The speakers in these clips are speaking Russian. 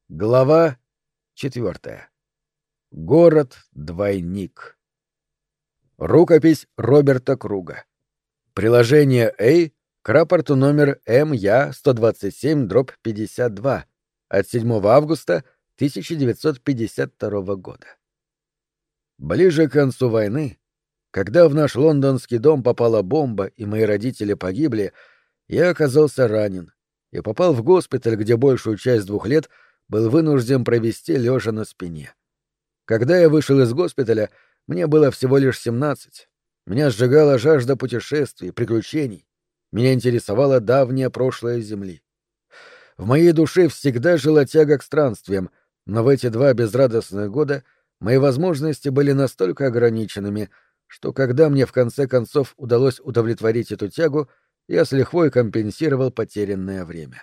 Глава 4. Город-двойник. Рукопись Роберта Круга. Приложение A к рапорту номер МЯ-127/52 от 7 августа 1952 года. Ближе к концу войны, когда в наш лондонский дом попала бомба и мои родители погибли, я оказался ранен и попал в госпиталь, где большую часть 2 лет был вынужден провести лежа на спине. Когда я вышел из госпиталя, мне было всего лишь 17. Меня сжигала жажда путешествий, приключений. Меня интересовало давнее прошлое Земли. В моей душе всегда жила тяга к странствиям, но в эти 2 безрадостных года мои возможности были настолько ограниченными, что когда мне в конце концов удалось удовлетворить эту тягу, я с лихвой компенсировал потерянное время.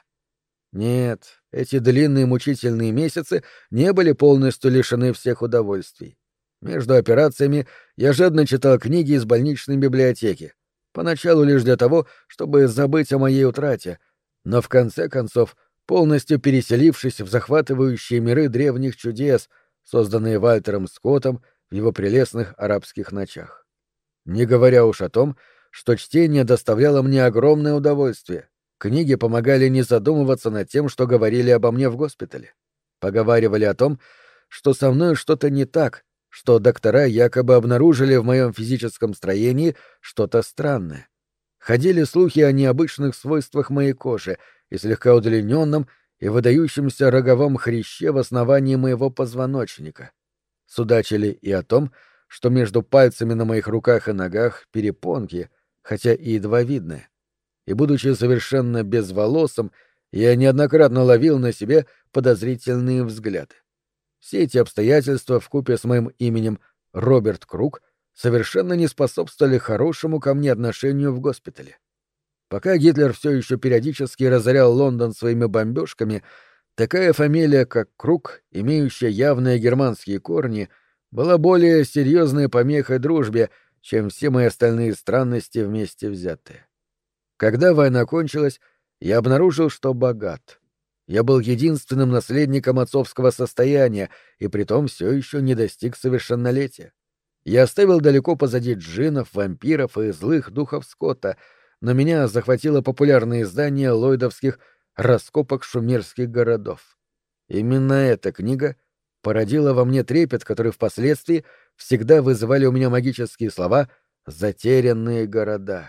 Нет, эти длинные мучительные месяцы не были полностью лишены всех удовольствий. Между операциями я жадно читал книги из больничной библиотеки, поначалу лишь для того, чтобы забыть о моей утрате, но в конце концов, полностью переселившись в захватывающие миры древних чудес, созданные Вальтером Скоттом в его прелестных арабских ночах. Не говоря уж о том, что чтение доставляло мне огромное удовольствие. Книги помогали не задумываться над тем, что говорили обо мне в госпитале. Поговаривали о том, что со мной что-то не так, что доктора якобы обнаружили в моем физическом строении что-то странное. Ходили слухи о необычных свойствах моей кожи и слегка удлиненном и выдающемся роговом хряще в основании моего позвоночника. Судачили и о том, что между пальцами на моих руках и ногах перепонки, хотя и едва видные. И, будучи совершенно безволосым, я неоднократно ловил на себе подозрительные взгляды. Все эти обстоятельства вкупе с моим именем Роберт Круг совершенно не способствовали хорошему ко мне отношению в госпитале. Пока Гитлер все еще периодически разорял Лондон своими бомбежками, такая фамилия, как Круг, имеющая явные германские корни, была более серьезной помехой дружбе, чем все мои остальные странности вместе взятые. Когда война кончилась, я обнаружил, что богат. Я был единственным наследником отцовского состояния и притом все еще не достиг совершеннолетия. Я оставил далеко позади джиннов, вампиров и злых духов Скотта, но меня захватило популярное издание ллойдовских «Раскопок шумерских городов». Именно эта книга породила во мне трепет, который впоследствии всегда вызывали у меня магические слова «затерянные города».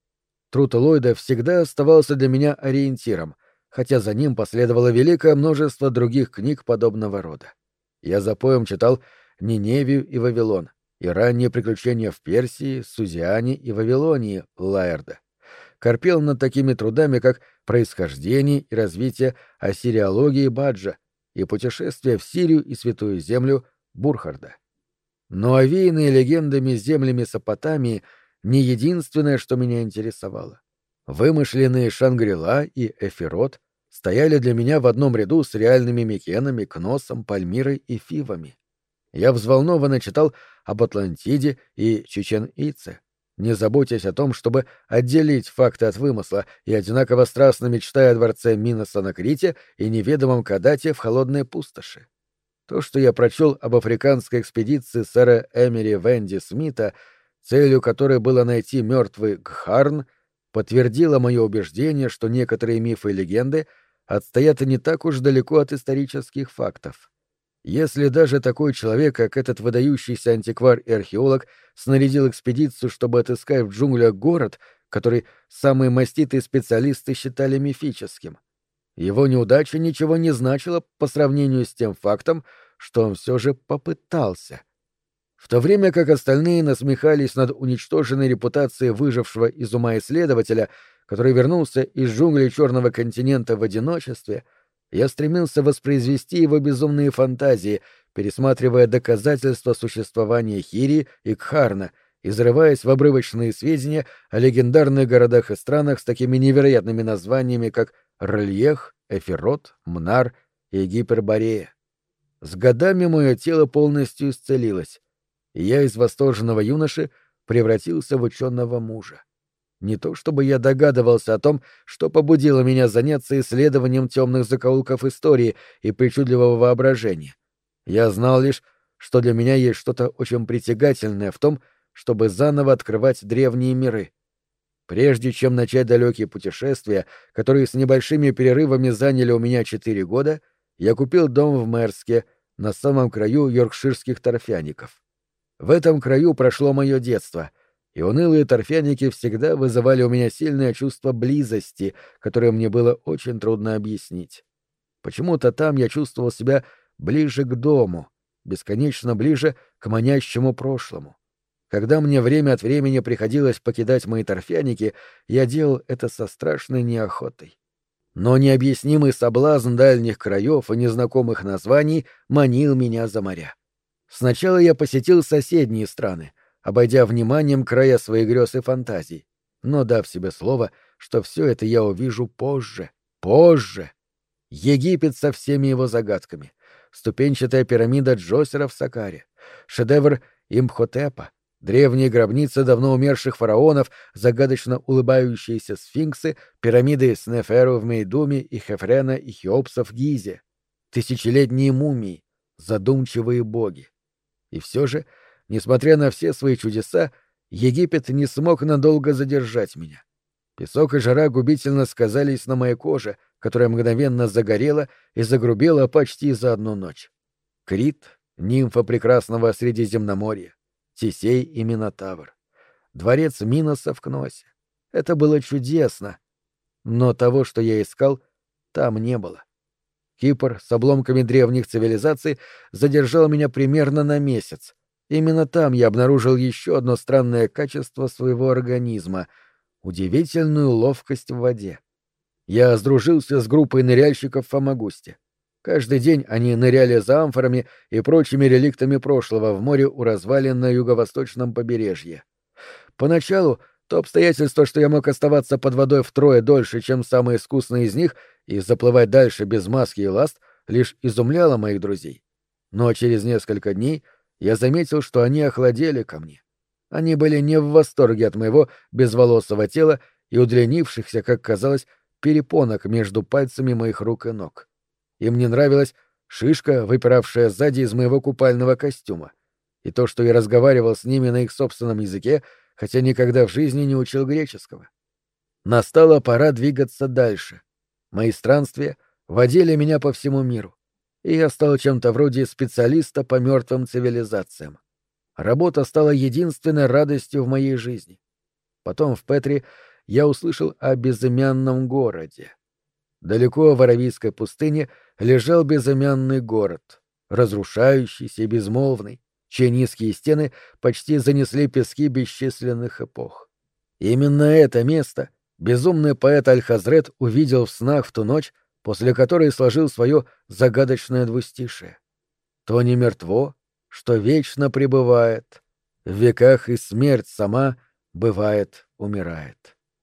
Труд Ллойда всегда оставался для меня ориентиром, хотя за ним последовало великое множество других книг подобного рода. Я запоем читал «Ниневию и Вавилон» и «Ранние приключения в Персии, Сузиане и Вавилонии» Лаэрда. Корпел над такими трудами, как «Происхождение и развитие ассириологии Баджа» и «Путешествие в Сирию и Святую Землю» Бурхарда. Но овеянные легендами земли Месопотамии — не единственное, что меня интересовало. Вымышленные Шангри-Ла и Эфирот стояли для меня в одном ряду с реальными Микенами, Кносом, Пальмирой и Фивами. Я взволнованно читал об Атлантиде и Чичен-Ице, не заботясь о том, чтобы отделить факты от вымысла, и одинаково страстно мечтая о дворце Миноса на Крите и неведомом Кадате в холодной пустоши. То, что я прочел об африканской экспедиции сэра Эмери Венди Смита, целью которой было найти мертвый Гхарн, подтвердило мое убеждение, что некоторые мифы и легенды отстоят не так уж далеко от исторических фактов. Если даже такой человек, как этот выдающийся антиквар и археолог, снарядил экспедицию, чтобы отыскать в джунглях город, который самые маститые специалисты считали мифическим, его неудача ничего не значила по сравнению с тем фактом, что он все же попытался. В то время как остальные насмехались над уничтоженной репутацией выжившего из ума исследователя, который вернулся из джунглей Черного континента в одиночестве, я стремился воспроизвести его безумные фантазии, пересматривая доказательства существования Хири и Кхарна и зарываясь в обрывочные сведения о легендарных городах и странах с такими невероятными названиями, как Рельех, Эфирот, Мнар и Гиперборея. С годами мое тело полностью исцелилось, и я из восторженного юноши превратился в ученого мужа. Не то чтобы я догадывался о том, что побудило меня заняться исследованием темных закоулков истории и причудливого воображения. Я знал лишь, что для меня есть что-то очень притягательное в том, чтобы заново открывать древние миры. Прежде чем начать далекие путешествия, которые с небольшими перерывами заняли у меня 4 года, я купил дом в Мерске, на самом краю йоркширских торфяников. В этом краю прошло мое детство, и унылые торфяники всегда вызывали у меня сильное чувство близости, которое мне было очень трудно объяснить. Почему-то там я чувствовал себя ближе к дому, бесконечно ближе к манящему прошлому. Когда мне время от времени приходилось покидать мои торфяники, я делал это со страшной неохотой. Но необъяснимый соблазн дальних краев и незнакомых названий манил меня за моря. Сначала я посетил соседние страны, обойдя вниманием края своих грез и фантазий, но дав себе слово, что все это я увижу позже. Египет со всеми его загадками, ступенчатая пирамида Джосера в Саккаре, шедевр Имхотепа, древние гробницы давно умерших фараонов, загадочно улыбающиеся сфинксы, пирамиды Снеферу в Мейдуме и Хефрена и Хеопса в Гизе, тысячелетние мумии, задумчивые боги. И все же, несмотря на все свои чудеса, Египет не смог надолго задержать меня. Песок и жара губительно сказались на моей коже, которая мгновенно загорела и загрубела почти за одну ночь. Крит, нимфа прекрасного Средиземноморья, Тесей и Минотавр, дворец Миноса в Кносе. Это было чудесно, но того, что я искал, там не было. Кипр с обломками древних цивилизаций задержал меня примерно на месяц. Именно там я обнаружил еще одно странное качество своего организма — удивительную ловкость в воде. Я сдружился с группой ныряльщиков в Фомагусте. Каждый день они ныряли за амфорами и прочими реликтами прошлого в море у развалин на юго-восточном побережье. Поначалу то обстоятельство, что я мог оставаться под водой втрое дольше, чем самый искусный из них, и заплывать дальше без маски и ласт, лишь изумляло моих друзей. Но через несколько дней я заметил, что они охладели ко мне. Они были не в восторге от моего безволосого тела и удлинившихся, как казалось, перепонок между пальцами моих рук и ног. Им не нравилась шишка, выпиравшая сзади из моего купального костюма, и то, что я разговаривал с ними на их собственном языке, хотя никогда в жизни не учил греческого. Настала пора двигаться дальше. Мои странствия водили меня по всему миру, и я стал чем-то вроде специалиста по мертвым цивилизациям. Работа стала единственной радостью в моей жизни. Потом в Петри я услышал о безымянном городе. Далеко в Аравийской пустыне лежал безымянный город, разрушающийся и безмолвный, чьи низкие стены почти занесли пески бесчисленных эпох. Именно это место безумный поэт Аль-Хазрет увидел в снах в ту ночь, после которой сложил свое загадочное двустишие. «То не мертво, что вечно пребывает, в веках и смерть сама, бывает, умирает».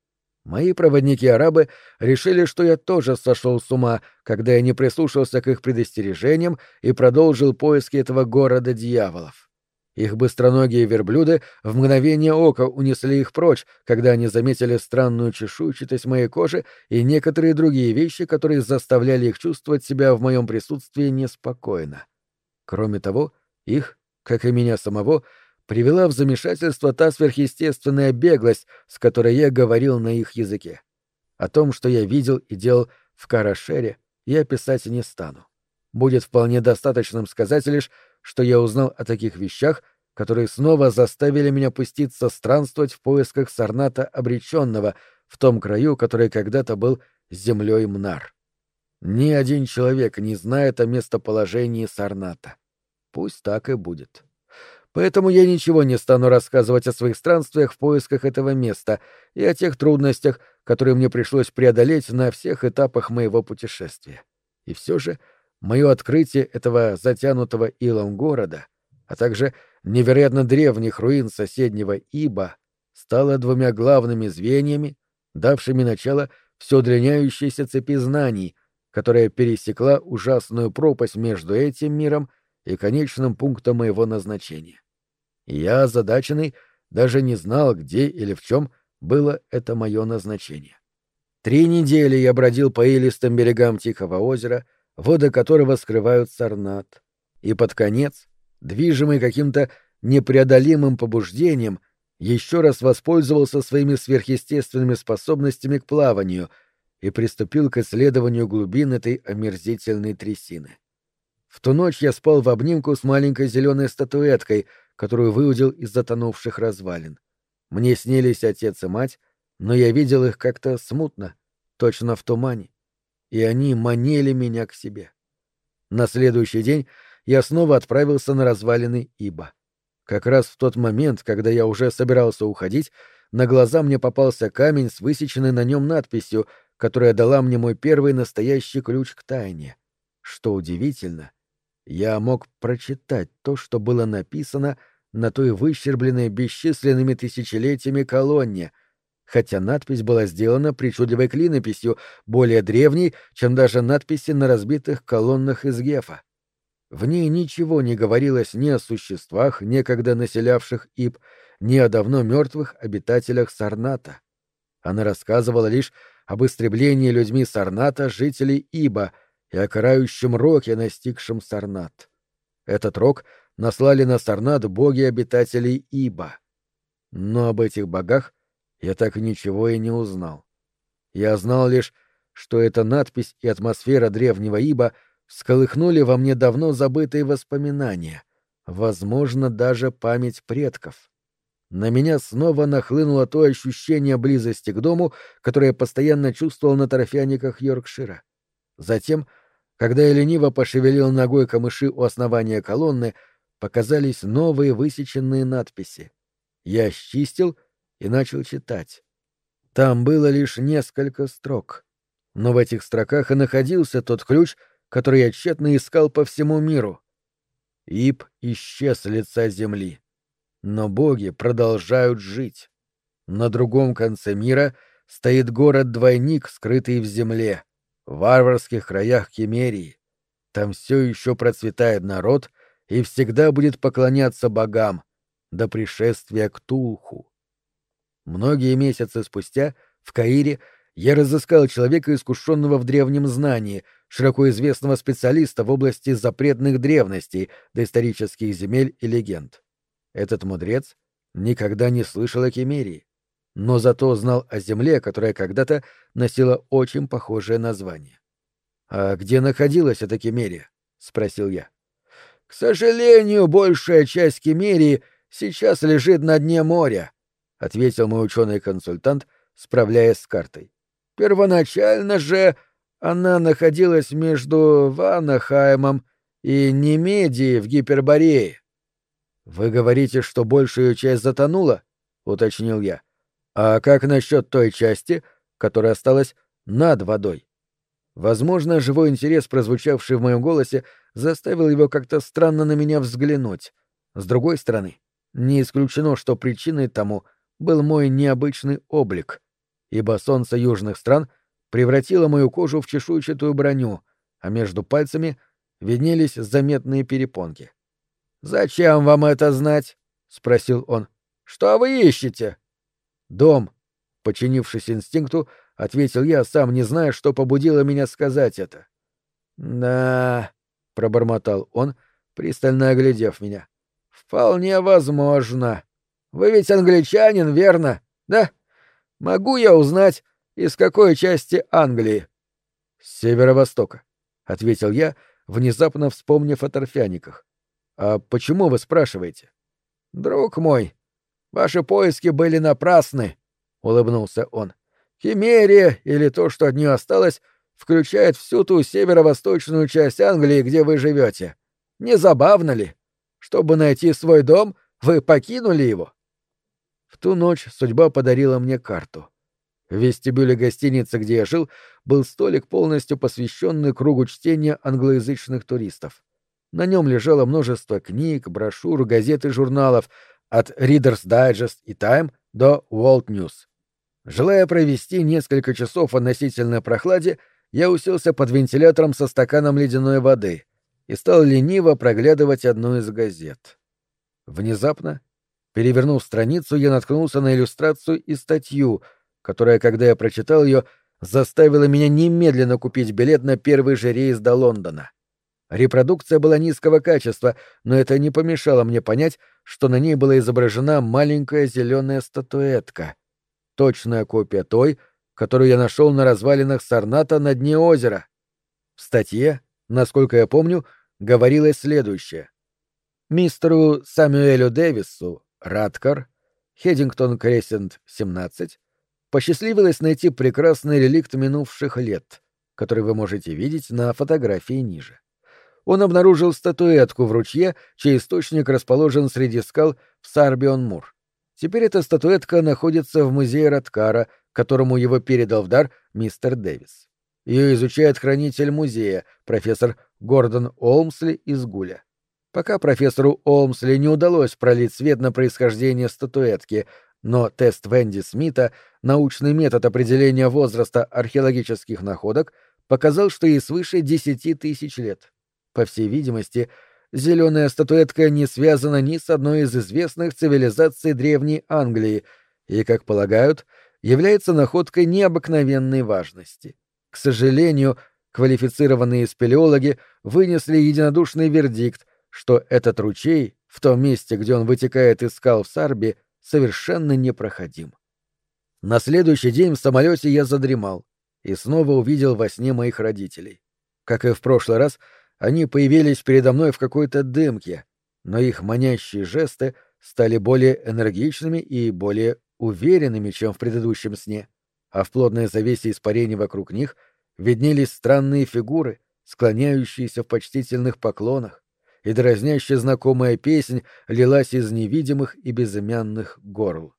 Мои проводники-арабы решили, что я тоже сошел с ума, когда я не прислушался к их предостережениям и продолжил поиски этого города дьяволов. Их быстроногие верблюды в мгновение ока унесли их прочь, когда они заметили странную чешуйчатость моей кожи и некоторые другие вещи, которые заставляли их чувствовать себя в моем присутствии неспокойно. Кроме того, их, как и меня самого, привела в замешательство та сверхъестественная беглость, с которой я говорил на их языке. О том, что я видел и делал в Карашере, я писать не стану. Будет вполне достаточным сказать лишь, что я узнал о таких вещах, которые снова заставили меня пуститься странствовать в поисках Сарната обреченного в том краю, который когда-то был землей Мнар. Ни один человек не знает о местоположении Сарната. Пусть так и будет. Поэтому я ничего не стану рассказывать о своих странствиях в поисках этого места и о тех трудностях, которые мне пришлось преодолеть на всех этапах моего путешествия. И все же мое открытие этого затянутого илом города, а также невероятно древних руин соседнего Иба, стало двумя главными звеньями, давшими начало все удлиняющейся цепи знаний, которая пересекла ужасную пропасть между этим миром и конечным пунктом моего назначения. И я, озадаченный, даже не знал, где или в чем было это мое назначение. 3 недели я бродил по илистым берегам Тихого озера, воды которого скрывают Сарнат, и под конец, движимый каким-то непреодолимым побуждением, еще раз воспользовался своими сверхъестественными способностями к плаванию и приступил к исследованию глубин этой омерзительной трясины. В ту ночь я спал в обнимку с маленькой зеленой статуэткой, которую выудил из затонувших развалин. Мне снились отец и мать, но я видел их как-то смутно, точно в тумане, и они манили меня к себе. На следующий день я снова отправился на развалины Иба. Как раз в тот момент, когда я уже собирался уходить, на глаза мне попался камень с высеченной на нем надписью, которая дала мне мой первый настоящий ключ к тайне. Что удивительно, я мог прочитать то, что было написано на той выщербленной бесчисленными тысячелетиями колонне, хотя надпись была сделана причудливой клинописью, более древней, чем даже надписи на разбитых колоннах из Гефа. В ней ничего не говорилось ни о существах, некогда населявших Иб, ни о давно мертвых обитателях Сарната. Она рассказывала лишь об истреблении людьми Сарната жителей Иба и о карающем роке, настигшем Сарнат. Этот рок наслали на Сарнат боги-обитателей Иба. Но об этих богах я так ничего и не узнал. Я знал лишь, что эта надпись и атмосфера древнего Иба всколыхнули во мне давно забытые воспоминания, возможно, даже память предков. На меня снова нахлынуло то ощущение близости к дому, которое я постоянно чувствовал на торфяниках Йоркшира. Затем, когда я лениво пошевелил ногой камыши у основания колонны, показались новые высеченные надписи. Я счистил и начал читать. Там было лишь несколько строк. Но в этих строках и находился тот ключ, который я тщетно искал по всему миру. Иб исчез с лица земли. Но боги продолжают жить. На другом конце мира стоит город-двойник, скрытый в земле, в варварских краях Кемерии. Там все еще процветает народ и всегда будет поклоняться богам до пришествия Ктулху. Многие месяцы спустя в Каире я разыскал человека, искушенного в древнем знании, широко известного специалиста в области запретных древностей, доисторических земель и легенд. Этот мудрец никогда не слышал о Кемерии, но зато знал о земле, которая когда-то носила очень похожее название. «А где находилась эта Кемерия?» — спросил я. «К сожалению, большая часть Кемерии сейчас лежит на дне моря», — ответил мой ученый-консультант, справляясь с картой. «Первоначально же она находилась между Ванахаймом и Немедией в Гиперборее». «Вы говорите, что большая ее часть затонула?» — уточнил я. «А как насчет той части, которая осталась над водой?» Возможно, живой интерес, прозвучавший в моем голосе, заставил его как-то странно на меня взглянуть. С другой стороны, не исключено, что причиной тому был мой необычный облик, ибо солнце южных стран превратило мою кожу в чешуйчатую броню, а между пальцами виднелись заметные перепонки. «Зачем вам это знать?» — спросил он. «Что вы ищете?» «Дом», — подчинившись инстинкту, ответил я, сам не зная, что побудило меня сказать это. «Да», — пробормотал он, пристально оглядев меня. «Вполне возможно. Вы ведь англичанин, верно? Да? Могу я узнать, из какой части Англии?» «С северо-востока», — ответил я, внезапно вспомнив о торфяниках. «А почему вы спрашиваете?» «Друг мой, ваши поиски были напрасны», — улыбнулся он. «Кемерия, или то, что от нее осталось, включает всю ту северо-восточную часть Англии, где вы живете. Не забавно ли? Чтобы найти свой дом, вы покинули его?» В ту ночь судьба подарила мне карту. В вестибюле гостиницы, где я жил, был столик, полностью посвященный кругу чтения англоязычных туристов. На нем лежало множество книг, брошюр, газет и журналов, от Reader's Digest и Time до World News. Желая провести несколько часов в относительной прохладе, я уселся под вентилятором со стаканом ледяной воды и стал лениво проглядывать одну из газет. Внезапно Перевернув страницу, я наткнулся на иллюстрацию и статью, которая, когда я прочитал ее, заставила меня немедленно купить билет на первый же рейс до Лондона. Репродукция была низкого качества, но это не помешало мне понять, что на ней была изображена маленькая зеленая статуэтка. Точная копия той, которую я нашел на развалинах Сарната на дне озера. В статье, насколько я помню, говорилось следующее. Мистеру Самюэлю Дэвису, Раткар, Хеддингтон-Крессент, 17, посчастливилось найти прекрасный реликт минувших лет, который вы можете видеть на фотографии ниже. Он обнаружил статуэтку в ручье, чей источник расположен среди скал в Сарбион-Мур. Теперь эта статуэтка находится в музее Раткара, которому его передал в дар мистер Дэвис. Ее изучает хранитель музея, профессор Гордон Олмсли из Гуля. Пока профессору Олмсли не удалось пролить свет на происхождение статуэтки, но тест Венди Смита, научный метод определения возраста археологических находок, показал, что ей свыше 10 тысяч лет. По всей видимости, зеленая статуэтка не связана ни с одной из известных цивилизаций Древней Англии и, как полагают, является находкой необыкновенной важности. К сожалению, квалифицированные спелеологи вынесли единодушный вердикт, что этот ручей, в том месте, где он вытекает из скал в Сарби, совершенно непроходим. На следующий день в самолете я задремал и снова увидел во сне моих родителей. Как и в прошлый раз, они появились передо мной в какой-то дымке, но их манящие жесты стали более энергичными и более уверенными, чем в предыдущем сне, а в плотной завесе испарений вокруг них виднелись странные фигуры, склоняющиеся в почтительных поклонах, и дразняще знакомая песнь лилась из невидимых и безымянных горл.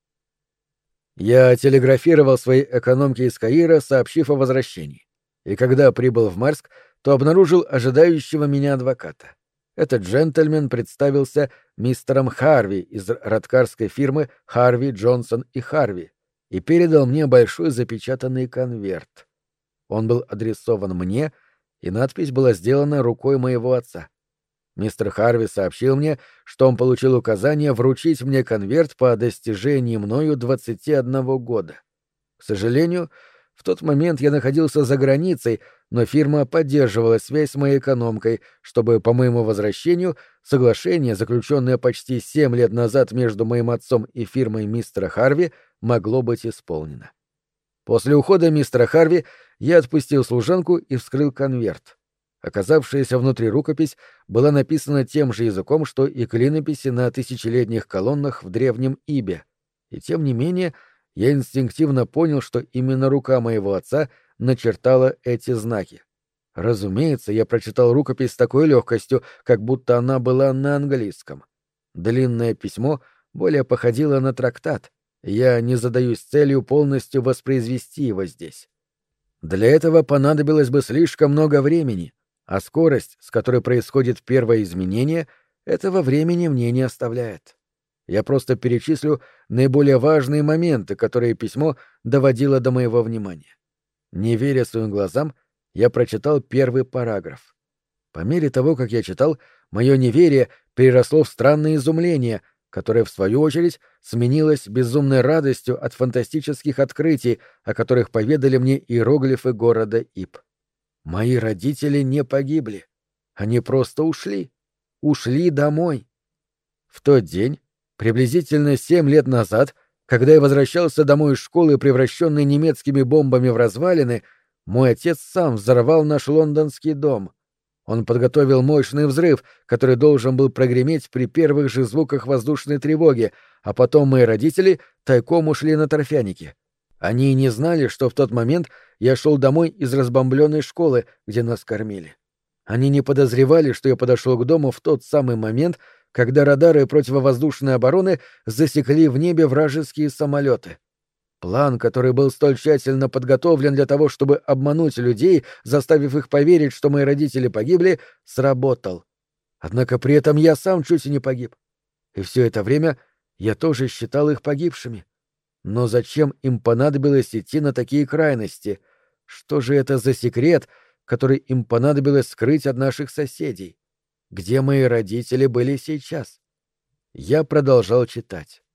Я телеграфировал своей экономке из Каира, сообщив о возвращении, и когда прибыл в Марск, то обнаружил ожидающего меня адвоката. Этот джентльмен представился мистером Харви из раткарской фирмы Харви, Джонсон и Харви и передал мне большой запечатанный конверт. Он был адресован мне, и надпись была сделана рукой моего отца. Мистер Харви сообщил мне, что он получил указание вручить мне конверт по достижении мною 21 года. К сожалению, в тот момент я находился за границей, но фирма поддерживала связь с моей экономкой, чтобы по моему возвращению соглашение, заключенное почти 7 лет назад между моим отцом и фирмой мистера Харви, могло быть исполнено. После ухода мистера Харви я отпустил служанку и вскрыл конверт. Оказавшаяся внутри рукопись была написана тем же языком, что и клинописи на тысячелетних колоннах в древнем Ибе, и тем не менее я инстинктивно понял, что именно рука моего отца начертала эти знаки. Разумеется, я прочитал рукопись с такой легкостью, как будто она была на английском. Длинное письмо более походило на трактат, и я не задаюсь целью полностью воспроизвести его здесь. Для этого понадобилось бы слишком много времени, а скорость, с которой происходит первое изменение, этого времени мне не оставляет. Я просто перечислю наиболее важные моменты, которые письмо доводило до моего внимания. Не веря своим глазам, я прочитал первый параграф. По мере того, как я читал, мое неверие переросло в странное изумление, которое, в свою очередь, сменилось безумной радостью от фантастических открытий, о которых поведали мне иероглифы города Иб. Мои родители не погибли. Они просто ушли. Ушли домой. В тот день, приблизительно 7 лет назад, когда я возвращался домой из школы, превращенной немецкими бомбами в развалины, мой отец сам взорвал наш лондонский дом. Он подготовил мощный взрыв, который должен был прогреметь при первых же звуках воздушной тревоги, а потом мои родители тайком ушли на торфяники. Они и не знали, что в тот момент я шел домой из разбомбленной школы, где нас кормили. Они не подозревали, что я подошел к дому в тот самый момент, когда радары противовоздушной обороны засекли в небе вражеские самолеты. План, который был столь тщательно подготовлен для того, чтобы обмануть людей, заставив их поверить, что мои родители погибли, сработал. Однако при этом я сам чуть и не погиб. И все это время я тоже считал их погибшими. Но зачем им понадобилось идти на такие крайности? Что же это за секрет, который им понадобилось скрыть от наших соседей? Где мои родители были сейчас? Я продолжал читать.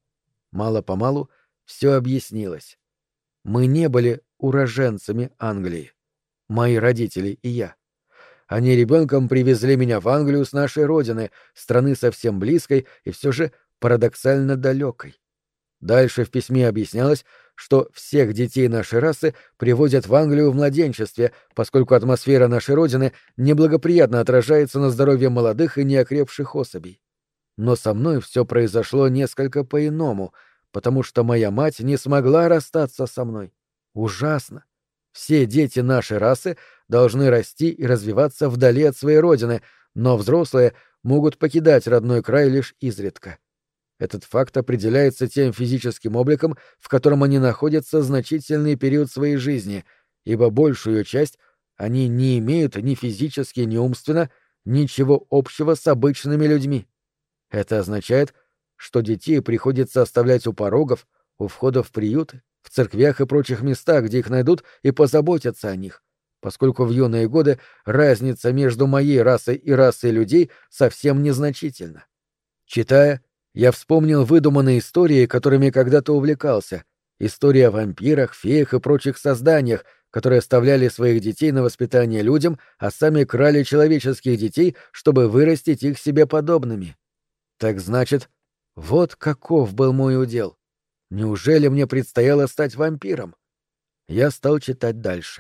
Мало-помалу все объяснилось. Мы не были уроженцами Англии. Мои родители и я. Они ребенком привезли меня в Англию с нашей родины, страны совсем близкой и все же парадоксально далекой. Дальше в письме объяснялось, что всех детей нашей расы привозят в Англию в младенчестве, поскольку атмосфера нашей родины неблагоприятно отражается на здоровье молодых и неокрепших особей. Но со мной все произошло несколько по-иному, потому что моя мать не смогла расстаться со мной. Ужасно. Все дети нашей расы должны расти и развиваться вдали от своей родины, но взрослые могут покидать родной край лишь изредка. Этот факт определяется тем физическим обликом, в котором они находятся значительный период своей жизни, ибо большую часть они не имеют ни физически, ни умственно ничего общего с обычными людьми. Это означает, что детей приходится оставлять у порогов, у входов в приюты, в церквях и прочих местах, где их найдут и позаботятся о них, поскольку в юные годы разница между моей расой и расой людей совсем незначительна. Читая, я вспомнил выдуманные истории, которыми когда-то увлекался, истории о вампирах, феях и прочих созданиях, которые оставляли своих детей на воспитание людям, а сами крали человеческих детей, чтобы вырастить их себе подобными. Так значит, вот каков был мой удел. Неужели мне предстояло стать вампиром? Я стал читать дальше.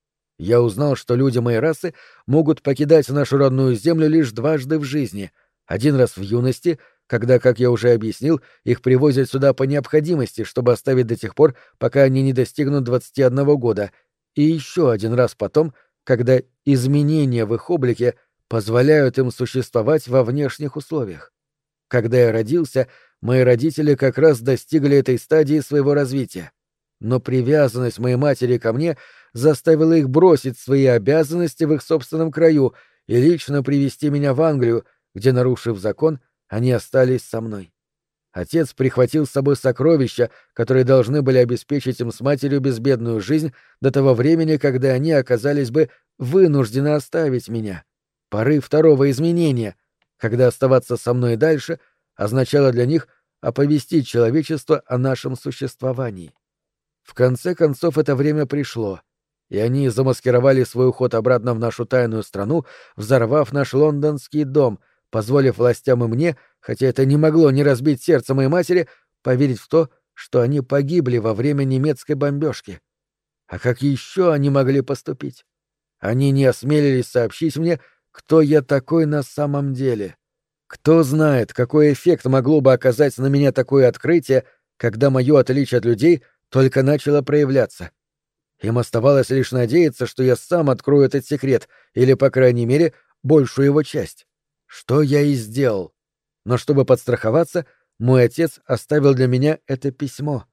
Я узнал, что люди моей расы могут покидать нашу родную землю лишь дважды в жизни. Один раз в юности, когда, как я уже объяснил, их привозят сюда по необходимости, чтобы оставить до тех пор, пока они не достигнут 21 года, и еще один раз потом, когда изменения в их облике позволяют им существовать во внешних условиях. Когда я родился, мои родители как раз достигли этой стадии своего развития. Но привязанность моей матери ко мне заставила их бросить свои обязанности в их собственном краю и лично привезти меня в Англию, где, нарушив закон, они остались со мной. Отец прихватил с собой сокровища, которые должны были обеспечить им с матерью безбедную жизнь до того времени, когда они оказались бы вынуждены оставить меня. Порыв второго изменения, когда оставаться со мной дальше означало для них оповестить человечество о нашем существовании. В конце концов это время пришло, и они замаскировали свой уход обратно в нашу тайную страну, взорвав наш лондонский дом, позволив властям и мне, хотя это не могло не разбить сердце моей матери, поверить в то, что они погибли во время немецкой бомбежки. А как еще они могли поступить? Они не осмелились сообщить мне, кто я такой на самом деле. Кто знает, какой эффект могло бы оказать на меня такое открытие, когда мое отличие от людей только начало проявляться. Им оставалось лишь надеяться, что я сам открою этот секрет, или, по крайней мере, большую его часть. Что я и сделал. Но чтобы подстраховаться, мой отец оставил для меня это письмо.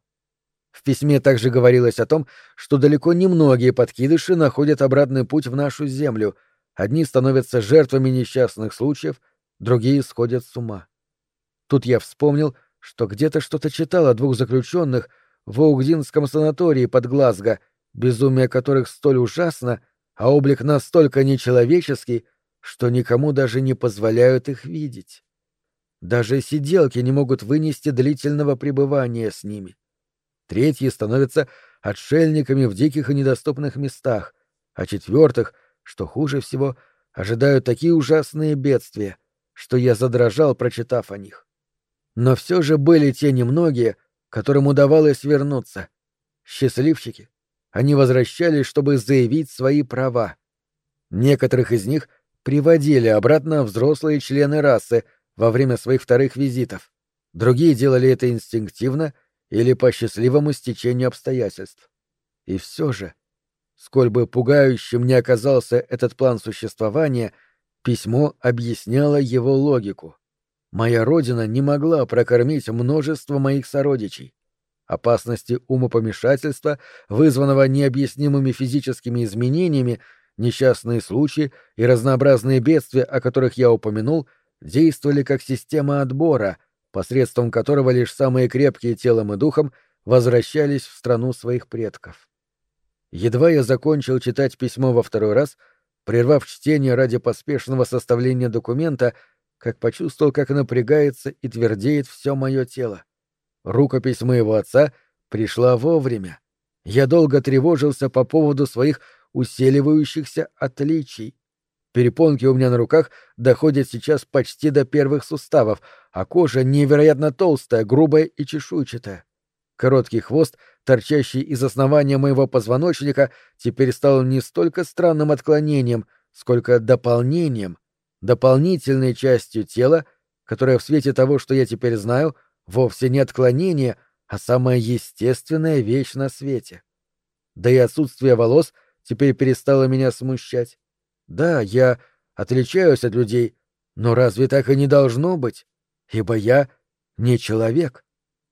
В письме также говорилось о том, что далеко не многие подкидыши находят обратный путь в нашу землю. Одни становятся жертвами несчастных случаев, другие сходят с ума. Тут я вспомнил, что где-то что-то читал о двух заключенных в Оугдинском санатории под Глазго, безумие которых столь ужасно, а облик настолько нечеловеческий, что никому даже не позволяют их видеть. Даже сиделки не могут вынести длительного пребывания с ними. Третьи становятся отшельниками в диких и недоступных местах, а четвертых, что хуже всего, ожидают такие ужасные бедствия, что я задрожал, прочитав о них. Но все же были те немногие, которым удавалось вернуться. Счастливчики. Они возвращались, чтобы заявить свои права. Некоторых из них приводили обратно взрослые члены расы во время своих вторых визитов. Другие делали это инстинктивно или по счастливому стечению обстоятельств. И все же, сколь бы пугающим ни оказался этот план существования, письмо объясняло его логику. Моя родина не могла прокормить множество моих сородичей. Опасности умопомешательства, вызванного необъяснимыми физическими изменениями, несчастные случаи и разнообразные бедствия, о которых я упомянул, действовали как система отбора, посредством которого лишь самые крепкие телом и духом возвращались в страну своих предков. Едва я закончил читать письмо во второй раз, прервав чтение ради поспешного составления документа, как почувствовал, как напрягается и твердеет все мое тело. Рукопись моего отца пришла вовремя. Я долго тревожился по поводу своих усиливающихся отличий. Перепонки у меня на руках доходят сейчас почти до первых суставов, а кожа невероятно толстая, грубая и чешуйчатая. Короткий хвост, торчащий из основания моего позвоночника, теперь стал не столько странным отклонением, сколько дополнением, дополнительной частью тела, которая в свете того, что я теперь знаю, вовсе не отклонение, а самая естественная вещь на свете. Да и отсутствие волос теперь перестало меня смущать. Да, я отличаюсь от людей, но разве так и не должно быть? Ибо я не человек.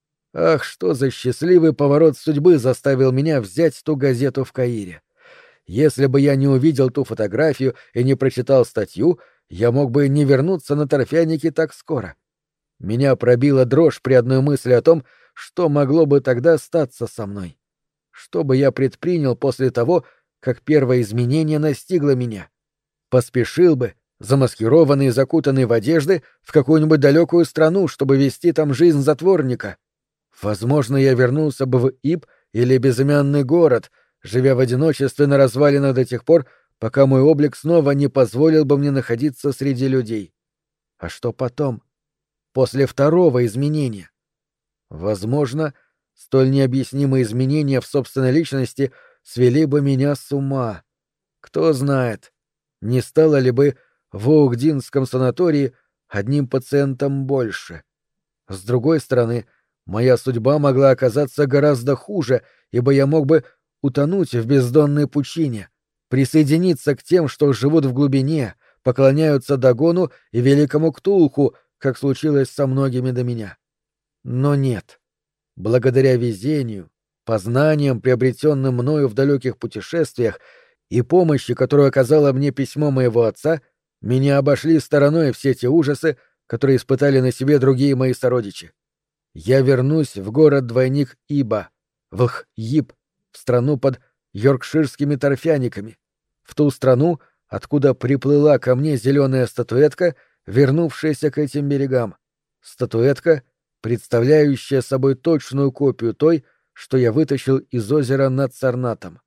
Ах, что за счастливый поворот судьбы заставил меня взять ту газету в Каире. Если бы я не увидел ту фотографию и не прочитал статью, я мог бы не вернуться на торфяники так скоро. Меня пробила дрожь при одной мысли о том, что могло бы тогда статься со мной. Что бы я предпринял после того, как первое изменение настигло меня? Поспешил бы, замаскированный и закутанный в одежды, в какую-нибудь далекую страну, чтобы вести там жизнь затворника. Возможно, я вернулся бы в Иб или безымянный город, живя в одиночестве на развалинах до тех пор, пока мой облик снова не позволил бы мне находиться среди людей. А что потом? После второго изменения? Возможно, столь необъяснимые изменения в собственной личности свели бы меня с ума. Кто знает, не стало ли бы в Оугдинском санатории одним пациентом больше. С другой стороны, моя судьба могла оказаться гораздо хуже, ибо я мог бы утонуть в бездонной пучине, присоединиться к тем, что живут в глубине, поклоняются Дагону и великому Ктулху, как случилось со многими до меня. Но нет. Благодаря везению, познаниям, приобретенным мною в далеких путешествиях, и помощи, которую оказало мне письмо моего отца, меня обошли стороной все те ужасы, которые испытали на себе другие мои сородичи. Я вернусь в город-двойник Иба, в Лх-Иб, в страну под йоркширскими торфяниками, в ту страну, откуда приплыла ко мне зеленая статуэтка, вернувшаяся к этим берегам. Статуэтка, представляющая собой точную копию той, что я вытащил из озера над Сарнатом.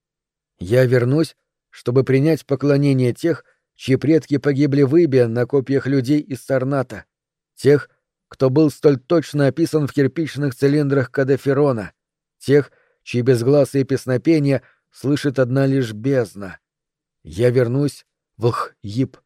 Я вернусь, чтобы принять поклонение тех, чьи предки погибли в Ибе на копьях людей из Сарната, тех, кто был столь точно описан в кирпичных цилиндрах Кадаферона, тех, чьи безгласые песнопения слышит одна лишь бездна. Я вернусь в Лх-Иб.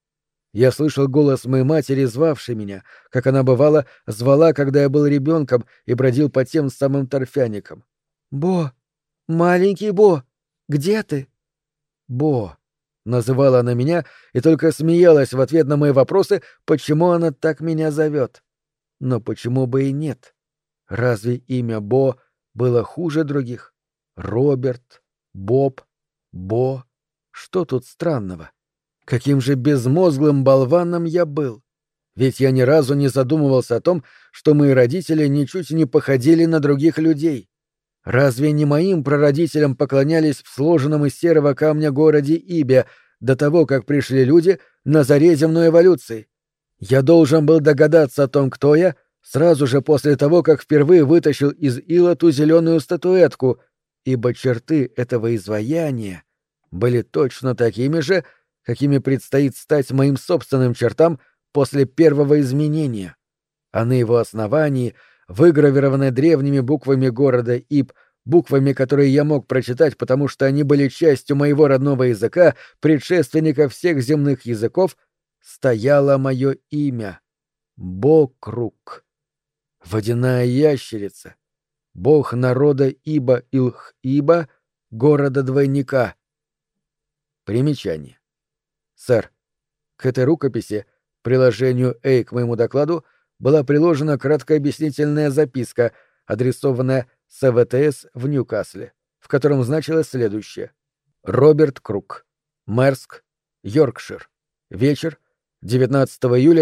Я слышал голос моей матери, звавшей меня, как она, бывало, звала, когда я был ребенком и бродил по тем самым торфяникам. «Бо! Маленький Бо! Где ты?» «Бо!» — называла она меня и только смеялась в ответ на мои вопросы, почему она так меня зовет. Но почему бы и нет? Разве имя Бо было хуже других? Роберт, Боб, Бо. Что тут странного? Каким же безмозглым болваном я был! Ведь я ни разу не задумывался о том, что мои родители ничуть не походили на других людей. Разве не моим прародителям поклонялись в сложенном из серого камня городе Ибе до того, как пришли люди на заре земной эволюции? Я должен был догадаться о том, кто я, сразу же после того, как впервые вытащил из ила ту зеленую статуэтку, ибо черты этого изваяния были точно такими же, какими предстоит стать моим собственным чертам после первого изменения. А на его основании, выгравированной древними буквами города Иб, буквами, которые я мог прочитать, потому что они были частью моего родного языка, предшественника всех земных языков, стояло мое имя — Бокрук. Водяная ящерица, бог народа Иба-Илх-Иба, города-двойника. Примечание. Сэр, к этой рукописи, приложению А к моему докладу, была приложена краткая объяснительная записка, адресованная СВТС в Ньюкасле, в котором значилось следующее. Роберт Крук. Мерск, Йоркшир. Вечер, 19 июля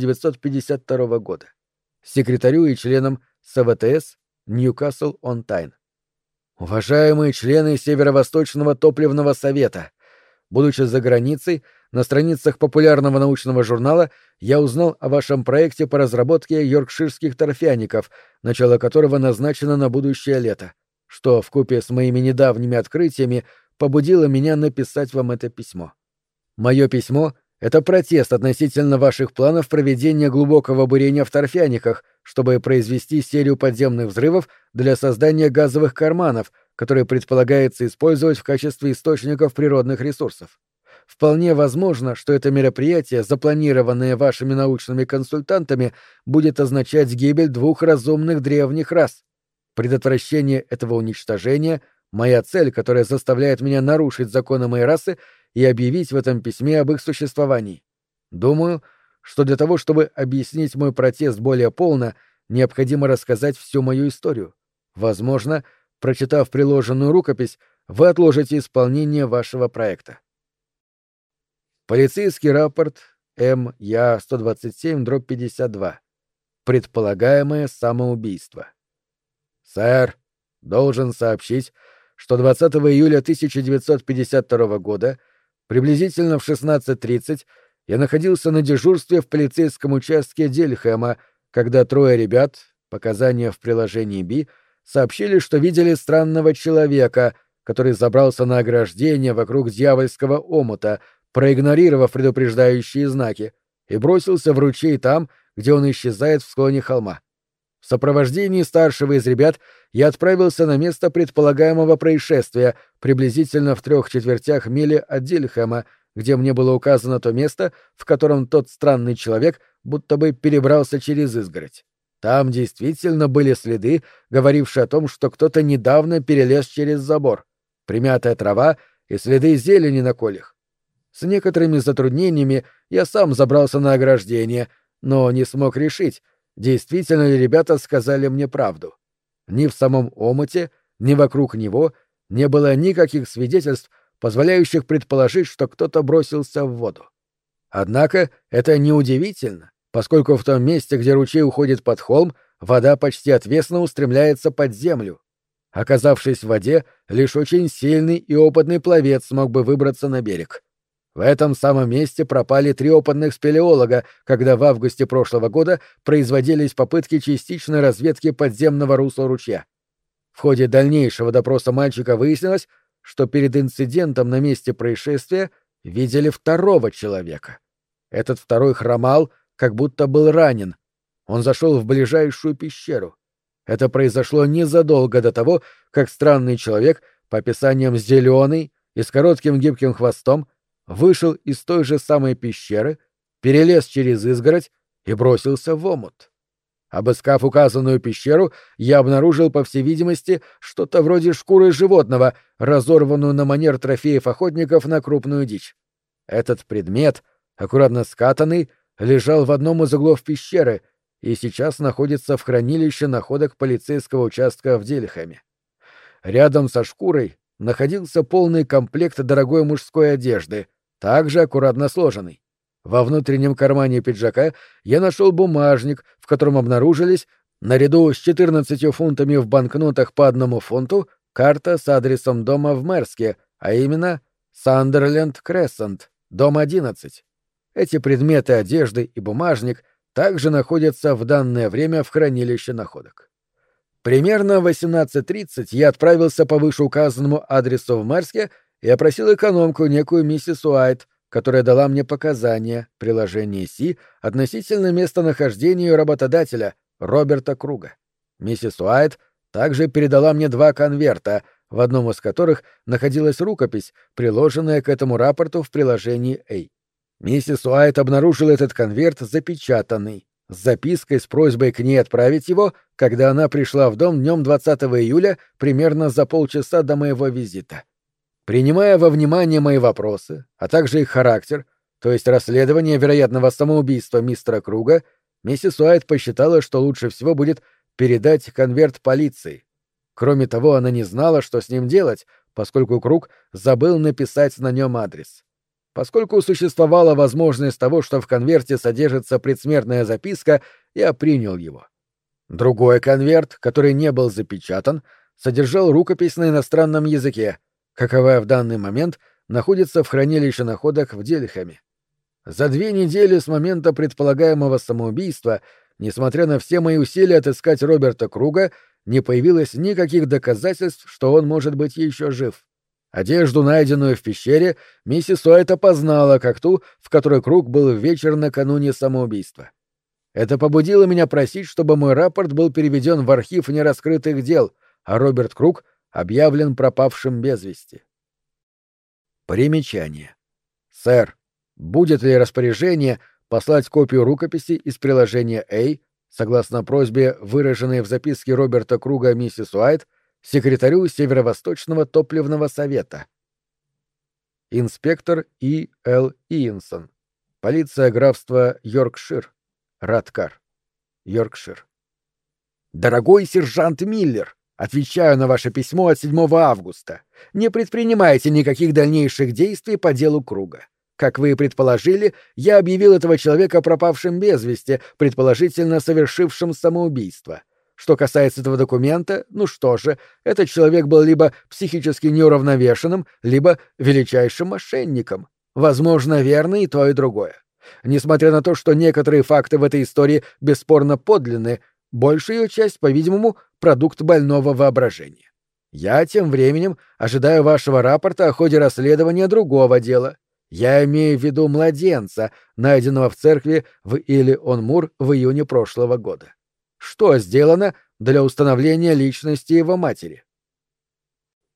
1952 года. Секретарю и членам СВТС Ньюкасл-он-Тайн. Уважаемые члены Северо-Восточного топливного совета, будучи за границей, на страницах популярного научного журнала я узнал о вашем проекте по разработке йоркширских торфяников, начало которого назначено на будущее лето, что вкупе с моими недавними открытиями побудило меня написать вам это письмо. Мое письмо — это протест относительно ваших планов проведения глубокого бурения в торфяниках, чтобы произвести серию подземных взрывов для создания газовых карманов, которые предполагается использовать в качестве источников природных ресурсов. Вполне возможно, что это мероприятие, запланированное вашими научными консультантами, будет означать гибель двух разумных древних рас. Предотвращение этого уничтожения — моя цель, которая заставляет меня нарушить законы моей расы и объявить в этом письме об их существовании. Думаю, что для того, чтобы объяснить мой протест более полно, необходимо рассказать всю мою историю. Возможно, прочитав приложенную рукопись, вы отложите исполнение вашего проекта. Полицейский рапорт МЯ-127/52. Предполагаемое самоубийство. Сэр, должен сообщить, что 20 июля 1952 года, приблизительно в 16:30, я находился на дежурстве в полицейском участке Дильхэма, когда трое ребят, показания в приложении Б, сообщили, что видели странного человека, который забрался на ограждение вокруг дьявольского омута, проигнорировав предупреждающие знаки, и бросился в ручей там, где он исчезает в склоне холма. В сопровождении старшего из ребят я отправился на место предполагаемого происшествия, приблизительно в 3/4 мили от Дильхэма, где мне было указано то место, в котором тот странный человек будто бы перебрался через изгородь. Там действительно были следы, говорившие о том, что кто-то недавно перелез через забор, примятая трава и следы зелени на колях. С некоторыми затруднениями я сам забрался на ограждение, но не смог решить, действительно ли ребята сказали мне правду. Ни в самом омуте, ни вокруг него не было никаких свидетельств, позволяющих предположить, что кто-то бросился в воду. Однако это неудивительно, поскольку в том месте, где ручей уходит под холм, вода почти отвесно устремляется под землю. Оказавшись в воде, лишь очень сильный и опытный пловец смог бы выбраться на берег. В этом самом месте пропали 3 опытных спелеолога, когда в августе прошлого года производились попытки частичной разведки подземного русла ручья. В ходе дальнейшего допроса мальчика выяснилось, что перед инцидентом на месте происшествия видели второго человека. Этот второй хромал, как будто был ранен. Он зашел в ближайшую пещеру. Это произошло незадолго до того, как странный человек, по описаниям зеленый и с коротким гибким хвостом, вышел из той же самой пещеры, перелез через изгородь и бросился в омут. Обыскав указанную пещеру, я обнаружил, по всей видимости, что-то вроде шкуры животного, разорванную на манер трофеев охотников на крупную дичь. Этот предмет, аккуратно скатанный, лежал в одном из углов пещеры и сейчас находится в хранилище находок полицейского участка в Дильхэме. Рядом со шкурой находился полный комплект дорогой мужской одежды, также аккуратно сложенный. Во внутреннем кармане пиджака я нашел бумажник, в котором обнаружились, наряду с 14 фунтами в банкнотах по 1 фунту, карта с адресом дома в Мерске, а именно Сандерленд Крессент, дом 11. Эти предметы одежды и бумажник также находятся в данное время в хранилище находок. Примерно в 18:30 я отправился по вышеуказанному адресу в Мерске и опросил экономку, некую миссис Уайт, которая дала мне показания, приложение Си, относительно местонахождения ее работодателя, Роберта Круга. Миссис Уайт также передала мне 2 конверта, в одном из которых находилась рукопись, приложенная к этому рапорту в приложении А. Миссис Уайт обнаружила этот конверт запечатанный, с запиской с просьбой к ней отправить его, когда она пришла в дом днем 20 июля, примерно за полчаса до моего визита. Принимая во внимание мои вопросы, а также их характер, то есть расследование вероятного самоубийства мистера Круга, миссис Уайт посчитала, что лучше всего будет передать конверт полиции. Кроме того, она не знала, что с ним делать, поскольку Круг забыл написать на нем адрес. Поскольку существовала возможность того, что в конверте содержится предсмертная записка, я принял его. Другой конверт, который не был запечатан, содержал рукопись на иностранном языке, каковая в данный момент находится в хранилище находок в Дельхэме. За 2 недели с момента предполагаемого самоубийства, несмотря на все мои усилия отыскать Роберта Круга, не появилось никаких доказательств, что он может быть еще жив. Одежду, найденную в пещере, миссис Уайт опознала как ту, в которой Круг был в вечер накануне самоубийства. Это побудило меня просить, чтобы мой рапорт был переведен в архив нераскрытых дел, а Роберт Круг объявлен пропавшим без вести. Примечание. Сэр, будет ли распоряжение послать копию рукописи из приложения A, согласно просьбе, выраженной в записке Роберта Круга миссис Уайт, секретарю Северо-Восточного топливного совета? Инспектор И. Л. Иенсон. Полиция графства Йоркшир. Радкар. Йоркшир. Дорогой сержант Миллер, отвечаю на ваше письмо от 7 августа. Не предпринимайте никаких дальнейших действий по делу Круга. Как вы и предположили, я объявил этого человека пропавшим без вести, предположительно совершившим самоубийство. Что касается этого документа, ну что же, этот человек был либо психически неуравновешенным, либо величайшим мошенником. Возможно, верно и то, и другое. Несмотря на то, что некоторые факты в этой истории бесспорно подлинны, большая ее часть, по-видимому, продукт больного воображения. Я тем временем ожидаю вашего рапорта о ходе расследования другого дела. Я имею в виду младенца, найденного в церкви в Илли-он-Мур в июне прошлого года. Что сделано для установления личности его матери?